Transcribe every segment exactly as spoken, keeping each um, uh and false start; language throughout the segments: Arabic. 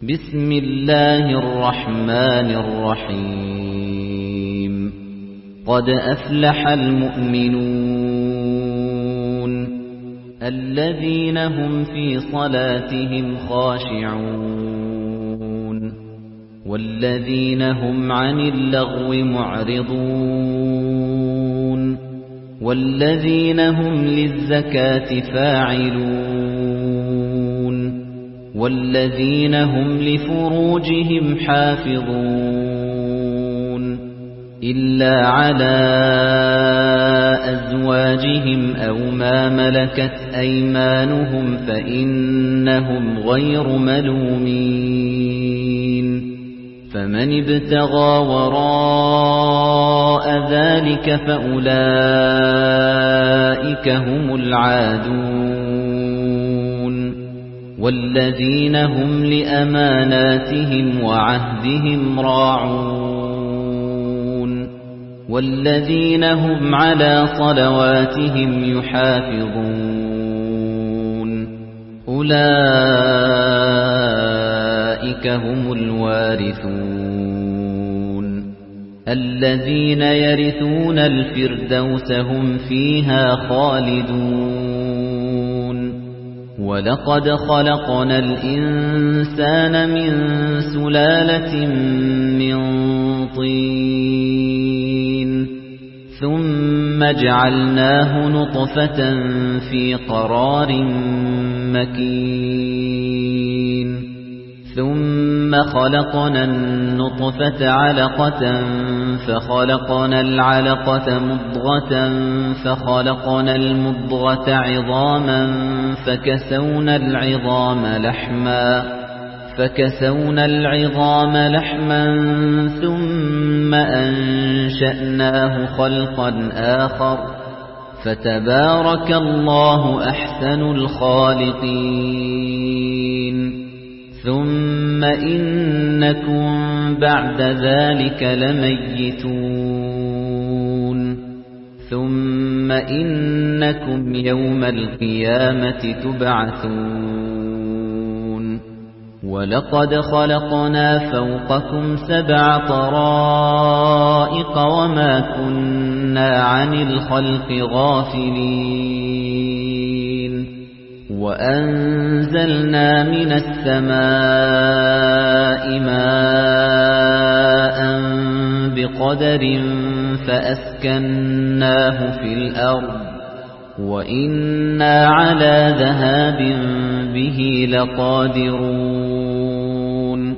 بسم الله الرحمن الرحيم قد أفلح المؤمنون الذين هم في صلاتهم خاشعون والذين هم عن اللغو معرضون والذين هم للزكاة فاعلون والذين هم لفروجهم حافظون إلا على أزواجهم أو ما ملكت أيمانهم فإنهم غير ملومين فمن ابتغى وراء ذلك فأولئك هم العادون والذين هم لأماناتهم وعهدهم راعون والذين هم على صلواتهم يحافظون أولئك هم الوارثون الذين يرثون الفردوس هم فيها خالدون ولقد خلقنا الإنسان من سلالة من طين ثم جعلناه نطفة في قرار مكين ثم خلقنا النطفة علقة فخلقنا العلقة مضغة فخلقنا المضغة عظاما فكسونا العظام لحما فكسونا العظام لحما ثم أنشأناه خلقا آخر فتبارك الله أحسن الخالقين ثم إنكم بعد ذلك لميتون ثم إنكم يوم القيامة تبعثون ولقد خلقنا فوقكم سبع طرائق وما كنا عن الخلق غافلين وأنزلنا من السماء ماء بقدر فأسكناه في الأرض وإنا على ذهاب به لقادرون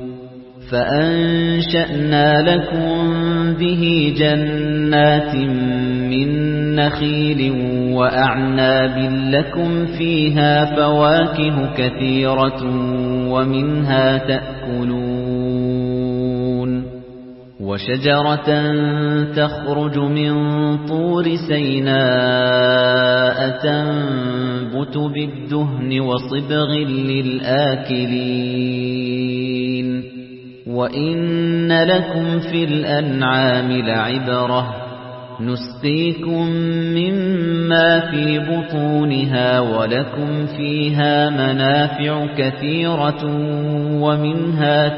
فأنشأنا لكم به جنات من نخيل وأعناب لكم فيها فواكه كثيرة ومنها تأكلون وشجرة تخرج من طور سيناء تنبت بالدهن وصبغ للآكلين وإن لكم في الأنعام لعبرة نسقيكم مما في بطونها ولكم فيها منافع كثيرة ومنها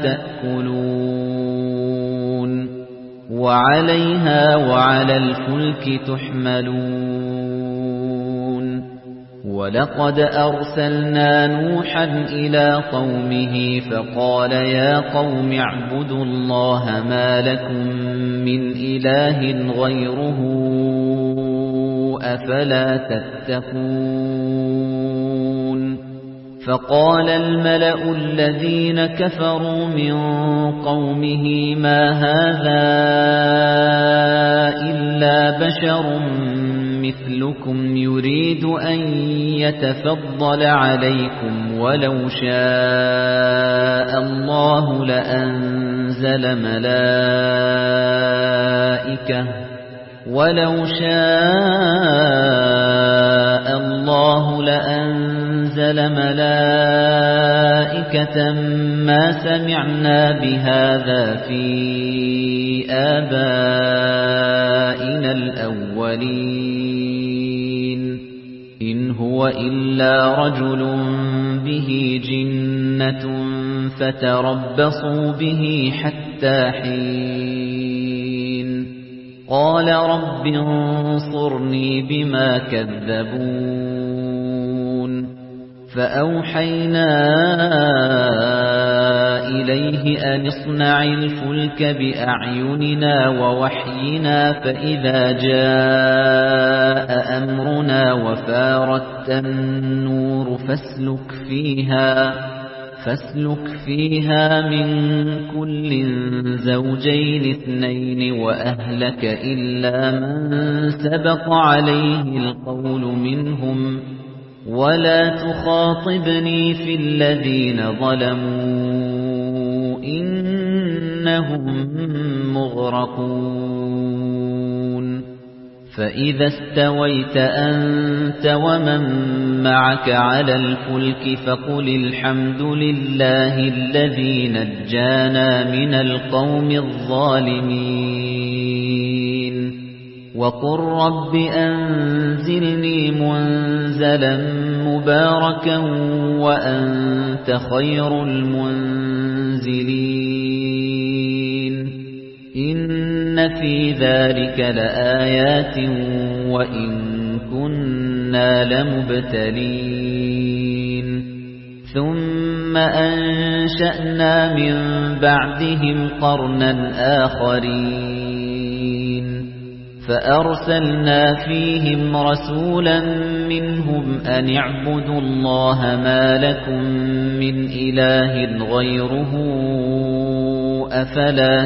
تأكلون وعليها وعلى الفلك تحملون ولقد أرسلنا نوحا إلى قومه فقال يا قوم اعبدوا الله ما لكم من إله غيره أفلا تتقون فقال الملأ الذين كفروا من قومه ما هذا إلا بشر مثلكم يريد أن يتفضل عليكم ولو شاء الله لأنزل ملائكة ولو شاء الله لأنزل ملائكة ما سمعنا بهذا في آبائنا الأولين إن هو إلا رجل به جنة جِنَّةٌ فَتَرَبَّصُوا بِهِ حَتَّىٰ حِينٍ قَالَ رَبِّ انصُرْنِي بِمَا كَذَّبُونِ فَأَوْحَيْنَا إِلَيْهِ أَنِ اصْنَعِ الْفُلْكَ بِأَعْيُنِنَا وَوَحْيِنَا فَإِذَا جَاءَ أَمْرُنَا وَفَارَتِ النُّورُ فَاسْلُكْ فِيهَا فَاسْلُكْ فِيهَا مِن كُلٍّ زَوْجَيْنِ اثْنَيْنِ وَأَهْلَكَ إِلَّا مَن سَبَقَ عَلَيْهِ الْقَوْلُ مِنْهُمْ وَلَا تُخَاطِبْنِي فِي الَّذِينَ ظَلَمُوا إِنَّهُم مُّغْرَقُونَ فَإِذَا اسْتَوَيْتَ أَنتَ وَمَن مَّعَكَ عَلَى الْفُلْكِ فَقُلِ الْحَمْدُ لِلَّهِ الَّذِي نَجَّانَا مِنَ الْقَوْمِ الظَّالِمِينَ وَقُل رَّبِّ أَنزِلْنِي مُنزَلًا مُبَارَكًا وَأَنتَ خَيْرُ الْمُنزِلِينَ إِنَّ فِي ذَلِكَ لَآيَاتٍ وَإِن كُنَّا لَمُبْتَلِينَ ثُمَّ أَنشَأْنَا مِن بَعْدِهِمْ قَرْنًا آخَرِينَ فَأَرْسَلْنَا فِيهِمْ رَسُولًا مِّنْهُمْ أَنِ اعْبُدُوا اللَّهَ مَا لَكُم مِّنْ إِلَٰهٍ غَيْرُهُ أَفَلَا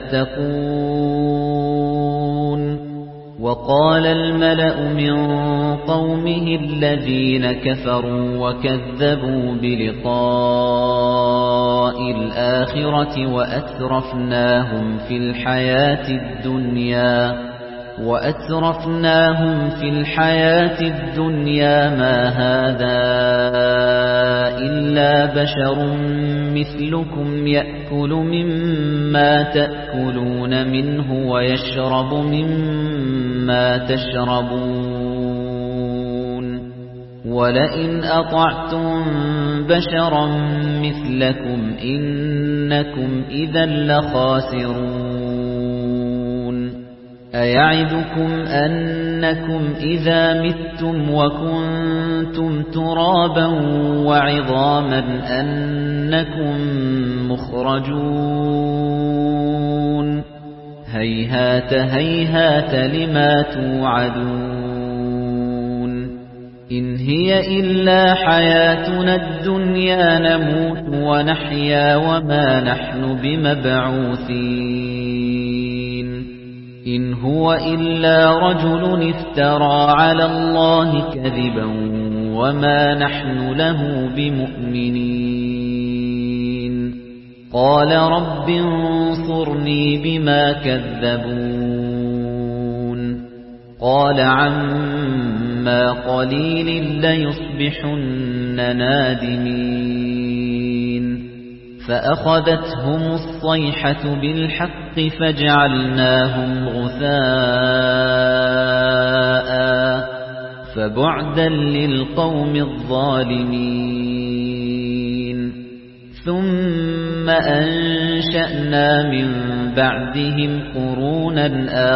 تَتَّقُونَ وَقَالَ الْمَلَأُ مِن قَوْمِهِ الَّذِينَ كَفَرُوا وَكَذَّبُوا بِلِقَاءِ الْآخِرَةِ وَأَتْرَفْنَاهُمْ فِي الْحَيَاةِ الدُّنْيَا وَأَتْرَفْنَاهُمْ فِي الْحَيَاةِ الدُّنْيَا مَا هَذَا إِلَّا بَشَرٌ مِثْلُكُمْ يَأْكُلُ مِمَّا تَأْكُلُونَ مِنْهُ وَيَشْرَبُ مِمَّا تَشْرَبُونَ وَلَئِنْ أَطَعْتُم بَشَرًا مِثْلَكُمْ إِنَّكُمْ إِذًا لَّخَاسِرُونَ أَيَعِدُكُمْ أَنَّكُمْ إِذَا مِتُّمْ وَكُنتُمْ تُرَابًا وَعِظَامًا أَنَّكُمْ مُخْرَجُونَ هَيْهَاتَ هَيْهَاتَ لِمَا تُوعَدُونَ إِنْ هِيَ إِلَّا حَيَاتُنَا الدُّنْيَا نَمُوتُ وَنَحْيَا وَمَا نَحْنُ بِمَبْعُوثِينَ إِنْ هُوَ إِلَّا رَجُلٌ افْتَرَى عَلَى اللَّهِ كَذِبًا وَمَا نَحْنُ لَهُ بِمُؤْمِنِينَ قَالَ رَبِّ انصُرْنِي بِمَا كَذَّبُونِ قَالَ عَمَّا قَلِيلٍ لَّيُصْبِحُنَّ نَادِمِينَ فَأَخَذَتْهُمُ الصَّيْحَةُ بِالْحَقِّ فَجَعَلْنَاهُمْ غُثَاءً فَبُعْدًا لِّلْقَوْمِ الظَّالِمِينَ ثُمَّ أَنشَأْنَا مِن بَعْدِهِمْ قُرُونًا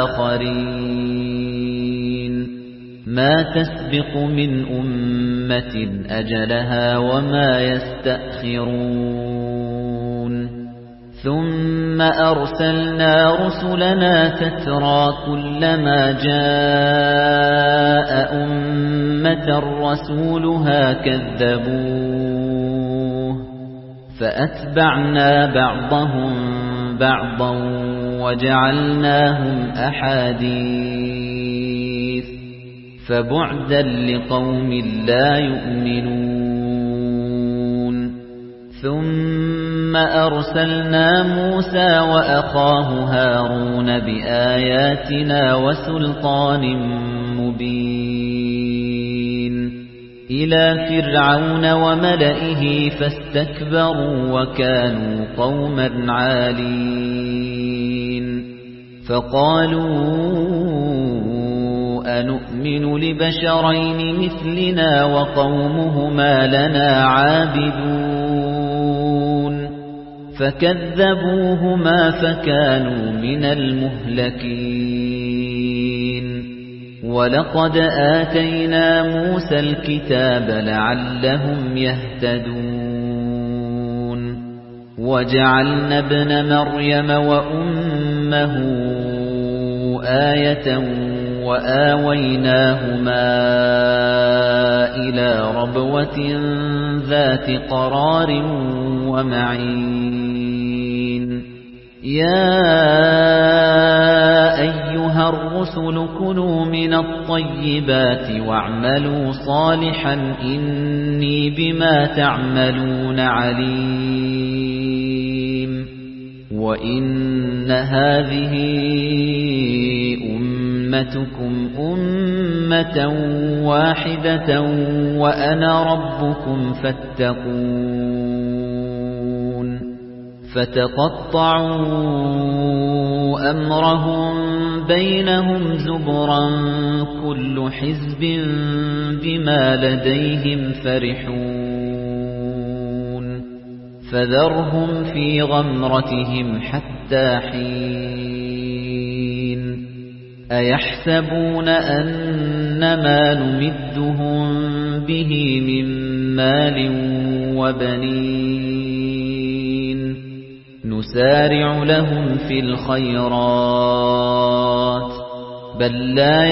آخَرِينَ مَا تَسْبِقُ مِنْ أُمَّةٍ أَجَلَهَا وَمَا يَسْتَأْخِرُونَ ثُمَّ أَرْسَلْنَا رُسُلَنَا تَتْرَىٰ كُلَّمَا جَاءَ أُمَّةً رَّسُولُهَا كَذَّبُوهُ فَأَتْبَعْنَا بَعْضَهُم بَعْضًا وَجَعَلْنَاهُمْ أَحَادِيثَ فَبُعْدًا لِّقَوْمٍ لَّا يُؤْمِنُونَ ثُمَّ أَرْسَلْنَا مُوسَىٰ وَأَخَاهُ هَارُونَ بِآيَاتِنَا وَسُلْطَانٍ مُّبِينٍ إِلَىٰ فِرْعَوْنَ وَمَلَئِهِ فَاسْتَكْبَرُوا وَكَانُوا قَوْمًا عَالِينَ فَقَالُوا أَنُؤْمِنُ لِبَشَرَيْنِ مِثْلِنَا وَقَوْمُهُمَا لَنَا عَابِدُونَ فكذبوهما فكانوا من المهلكين ولقد آتينا موسى الكتاب لعلهم يهتدون وجعلنا ابن مريم وأمه آية وآويناهما إلى ربوة ذات قرار ومعين يا أيها الرسل كلوا من الطيبات واعملوا صالحا إني بما تعملون عليم وإن هذه أمتكم أمة واحدة وأنا ربكم فاتقون فتقطعوا أمرهم بينهم زبرا كل حزب بما لديهم فرحون فذرهم في غمرتهم حتى حين أيحسبون أنما نمدهم به من مال وبنين نسارع لهم في الخيرات بل لا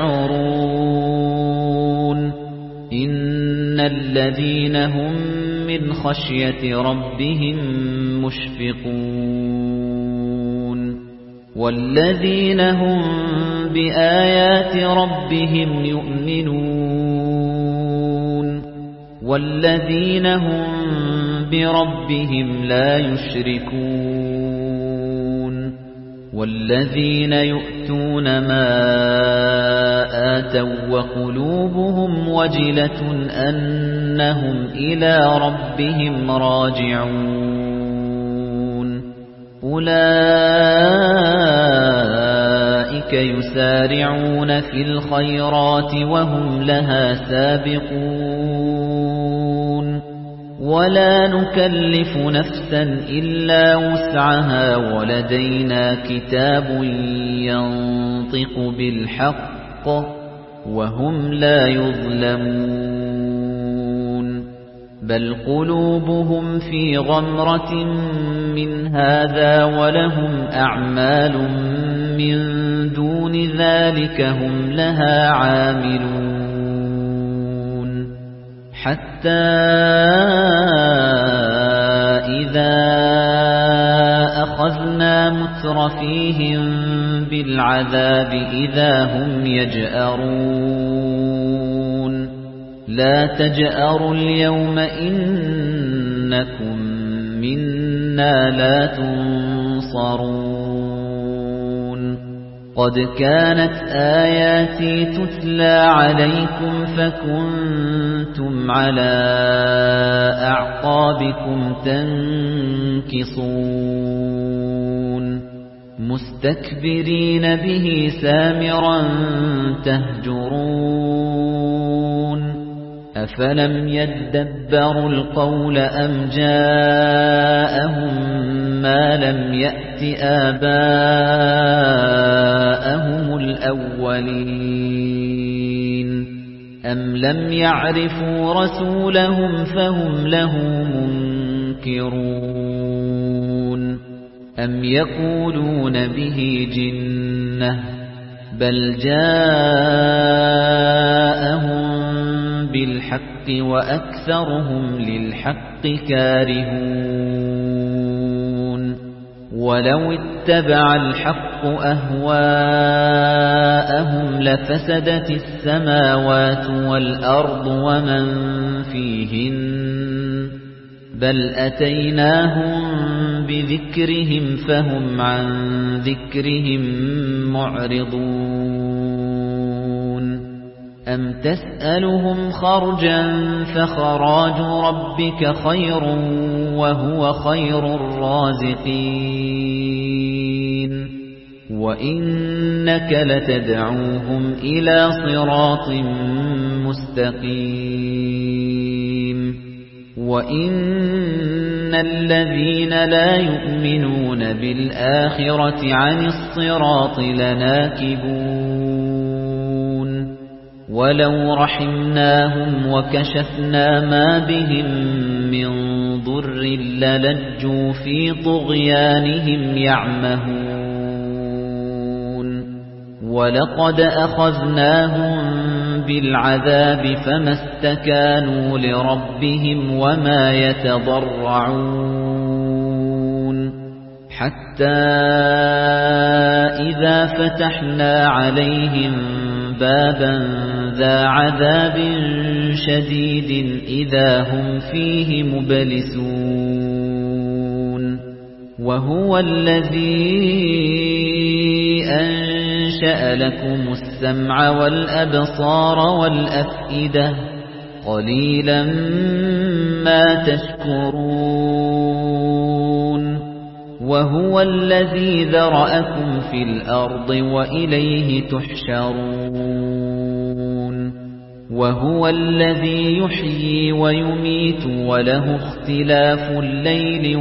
يشعرون إن الذين هم من خشية ربهم مشفقون والذين هم بآيات ربهم يؤمنون والذين هم بربهم لا يشركون والذين يؤتون ما آتوا وقلوبهم وجلة أنهم إلى ربهم راجعون أولئك يسارعون في الخيرات وهم لها سابقون ولا نكلف نفسا إلا وسعها ولدينا كتاب ينطق بالحق وهم لا يظلمون بل قلوبهم في غمرة من هذا ولهم أعمال من دون ذلك هم لها عاملون حتى إذا أخذنا مترفيهم بالعذاب إذا هم يجأرون لا تجأروا اليوم إنكم منا لا تنصرون قد كانت آياتي تتلى عليكم فكنتم على أعقابكم تنكصون مستكبرين به سامرا تهجرون أفلم يدبروا القول أم جاءهم ما لم يأت آباءهم الأولين أم لم يعرفوا رسولهم فهم له منكرون أم يقولون به جنة بل جاءهم بالحق وأكثرهم للحق كارهون ولو اتبع الحق أهواءهم لفسدت السماوات والأرض ومن فيهن بل أتيناهم بذكرهم فهم عن ذكرهم معرضون أم تسألهم خرجا فخراج ربك خير وهو خير الرازقين وإنك لتدعوهم إلى صراط مستقيم وَإِنَّ الَّذِينَ لَا يُؤْمِنُونَ بِالْآخِرَةِ عَنِ الصِّرَاطِ لَنَاكِبُونَ وَلَوْ رَحِمْنَاهُمْ وَكَشَفْنَا مَا بِهِمْ مِنْ ضُرٍّ لَلَجُّوا فِي طُغْيَانِهِمْ يَعْمَهُونَ وَلَقَدْ أَخَذْنَاهُمْ بِالْعَذَابِ فَمَا اسْتَكَانُوا لِرَبِّهِمْ وَمَا يَتَضَرَّعُونَ حَتَّى إِذَا فَتَحْنَا عَلَيْهِمْ بَابًا ذَا عَذَابٍ شَدِيدٍ إِذَا هُمْ فِيهِ مُبْلِسُونَ وَهُوَ الَّذِي أَنشَأَ لَكُمُ السَّمْعَ وَالْأَبْصَارَ وَالْأَفْئِدَةَ قَلِيلًا مَا تَشْكُرُونَ وَهُوَ الَّذِي ذَرَأَكُمْ فِي الْأَرْضِ وَإِلَيْهِ تُحْشَرُونَ وَهُوَ الَّذِي يُحْيِي وَيُمِيتُ وَلَهُ اخْتِلَافُ اللَّيْلِ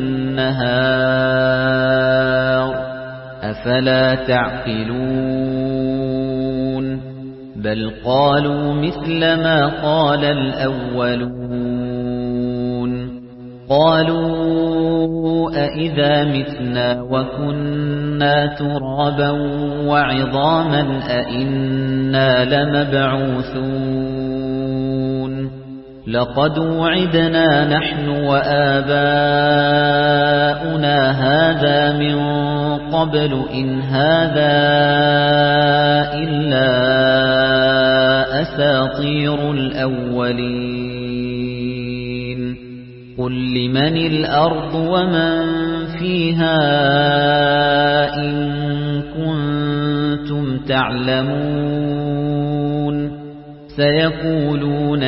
وَالنَّهَارِ أَفَلَا تَعْقِلُونَ بَلْ قَالُوا مِثْلَ مَا قَالَ الْأَوَّلُونَ قَالُوا أَإِذَا مِتْنَا وَكُنَّا تُرَابًا وَعِظَامًا أَإِنَّا لَمَبْعُوثُونَ لَقَدْ وُعِدْنَا نَحْنُ وَآبَاؤُنَا هَذَا مِنْ قَبْلُ إِنْ هَذَا إِلَّا أَسَاطِيرُ الْأَوَّلِينَ قُل لِّمَنِ الْأَرْضُ وَمَن فِيهَا إِن كُنتُمْ تَعْلَمُونَ سَيَقُولُونَ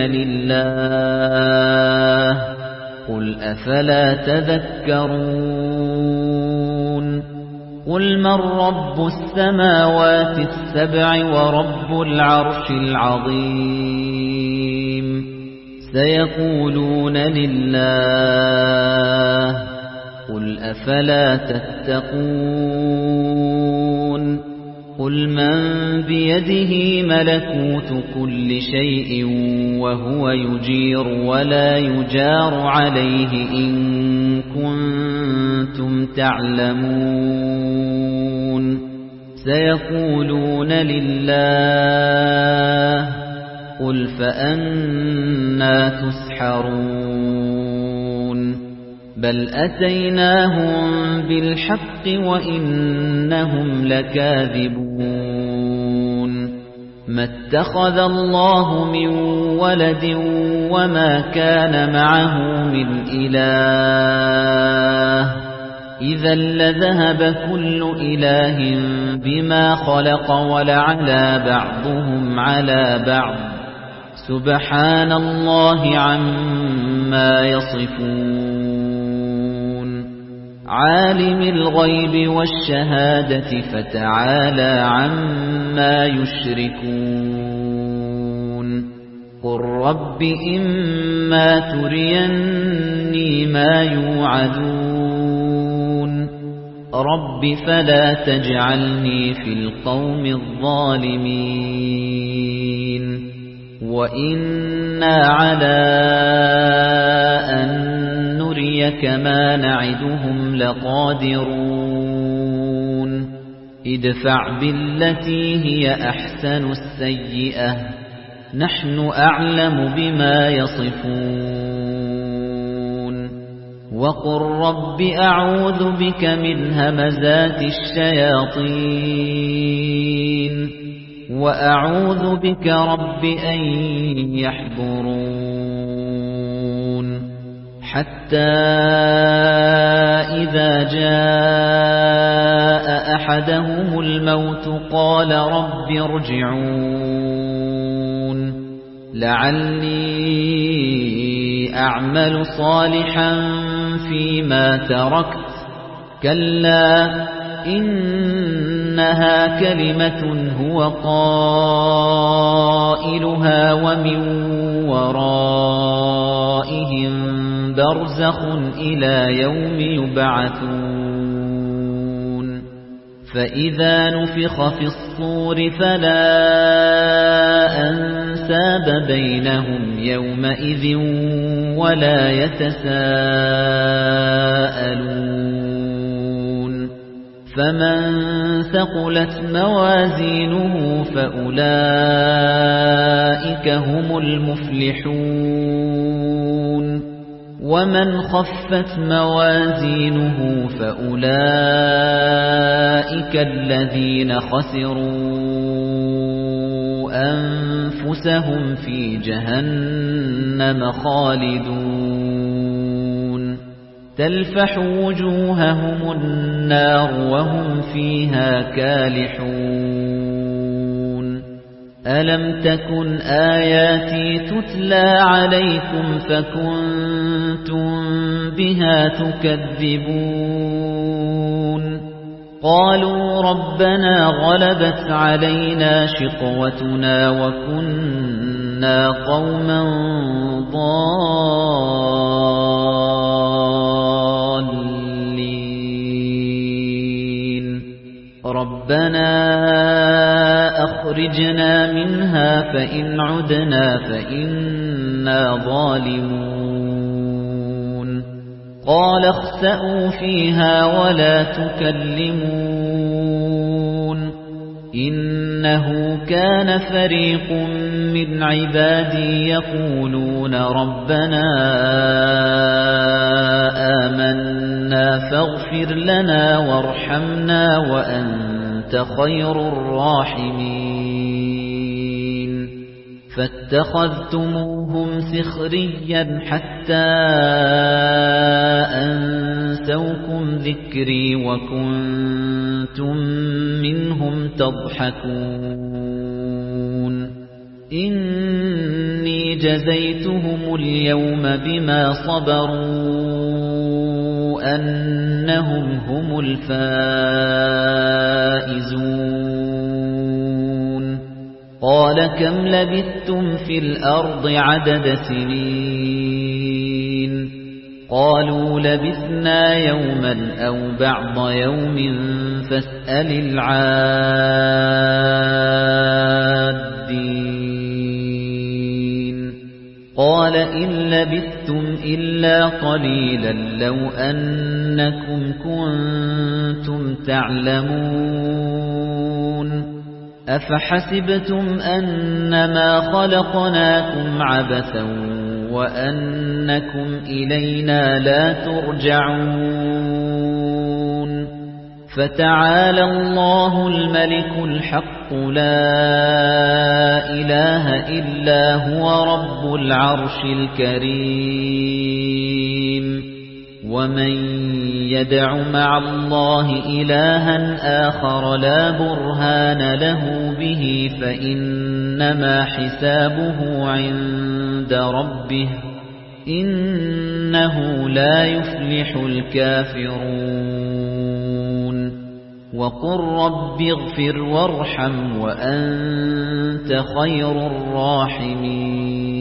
لِلَّهِ قُلْ أَفَلَا تَذَكَّرُونَ قُلْ مَنْ رَبُّ السَّمَاوَاتِ السَّبْعِ وَرَبُّ الْعَرْشِ الْعَظِيمِ سَيَقُولُونَ لِلَّهِ قُلْ أَفَلَا تَتَّقُونَ قُلْ مَنْ بِيَدِهِ مَلَكُوتُ كُلِّ شَيْءٍ وَهُوَ يُجِيرُ وَلَا يُجَارُ عَلَيْهِ إِن كُنتُمْ تَعْلَمُونَ سَيَقُولُونَ لِلَّهِ قُلْ فَأَنَّى تُسْحَرُونَ بَلْ أَتَيْنَاهُم بِالْحَقِّ وَإِنَّهُمْ لَكَاذِبُونَ مَا اتَّخَذَ اللَّهُ مِن وَلَدٍ وَمَا كَانَ مَعَهُ مِنْ إِلَٰهٍ إِذًا لَّذَهَبَ كُلُّ إِلَٰهٍ بِمَا خَلَقَ وَلَعَلَا بَعْضُهُمْ عَلَى بَعْضٍ سُبْحَانَ اللَّهِ عَمَّا يَصِفُونَ عَالِمِ الْغَيْبِ وَالشَّهَادَةِ فَتَعَالَى عَمَّا يُشْرِكُونَ قُل رَّبِّ إِمَّا تُرِيَنِّي مَا يُوعَدُونَ رَبِّ فَلَا تَجْعَلْنِي فِي الْقَوْمِ الظَّالِمِينَ وَإِنَّا عَلَىٰ أَن نُّرِيَكَ مَا نَعِدُهُمْ لَقَادِرُونَ ادْفَعْ بِالَّتِي هِيَ أَحْسَنُ السَّيِّئَةَ نَحْنُ أَعْلَمُ بِمَا يَصِفُونَ وَقُل رَّبِّ أَعُوذُ بِكَ مِنْ هَمَزَاتِ الشَّيَاطِينِ وَأَعُوذُ بِكَ رَبِّ أَن يَحْضُرُونِ حَتَّى إِذَا جَاءَ أَحَدَهُمُ الْمَوْتُ قَالَ رَبِّ ارْجِعُونِ لَعَلِّي أَعْمَلُ صَالِحًا فِيمَا تَرَكْتُ كَلَّا إنها كلمة هو قائلها ومن ورائهم برزخ إلى يوم يبعثون فإذا نفخ في الصور فلا أنساب بينهم يومئذ ولا يتساءلون فمن ثقلت موازينه فأولئك هم المفلحون ومن خفت موازينه فأولئك الذين خسروا أنفسهم في جهنم خالدون تلفح وجوههم النار وهم فيها كالحون ألم تكن آياتي تتلى عليكم فكنتم بها تكذبون قالوا ربنا غلبت علينا شقوتنا وكنا قوما ضالين ربنا أخرجنا منها فإن عدنا فإنا ظالمون قال اخسئوا فيها ولا تكلمون إنه كان فريق من عبادي يقولون ربنا آمنا فاغفر لنا وارحمنا وأنت خير الراحمين فاتخذتموهم سخريا حتى أنسوكم ذكري وكنتم منهم تضحكون إني جزيتهم اليوم بما صبروا أنهم هم الفائزون قال كم لبثتم في الأرض عدد سنين قالوا لبثنا يوما أو بعض يوم فاسأل العادين قال إن لبثتم إلا قليلا لو أنكم كنتم تعلمون أفحسبتم أنما خلقناكم عبثا وأنكم إلينا لا ترجعون فتعالى الله الملك الحق لا إله إلا هو رب العرش الكريم ومن يدع مع الله إلها آخر لا برهان له به فإنما حسابه عند ربه إنه لا يفلح الكافرون وقل رب اغفر وارحم وأنت خير الراحمين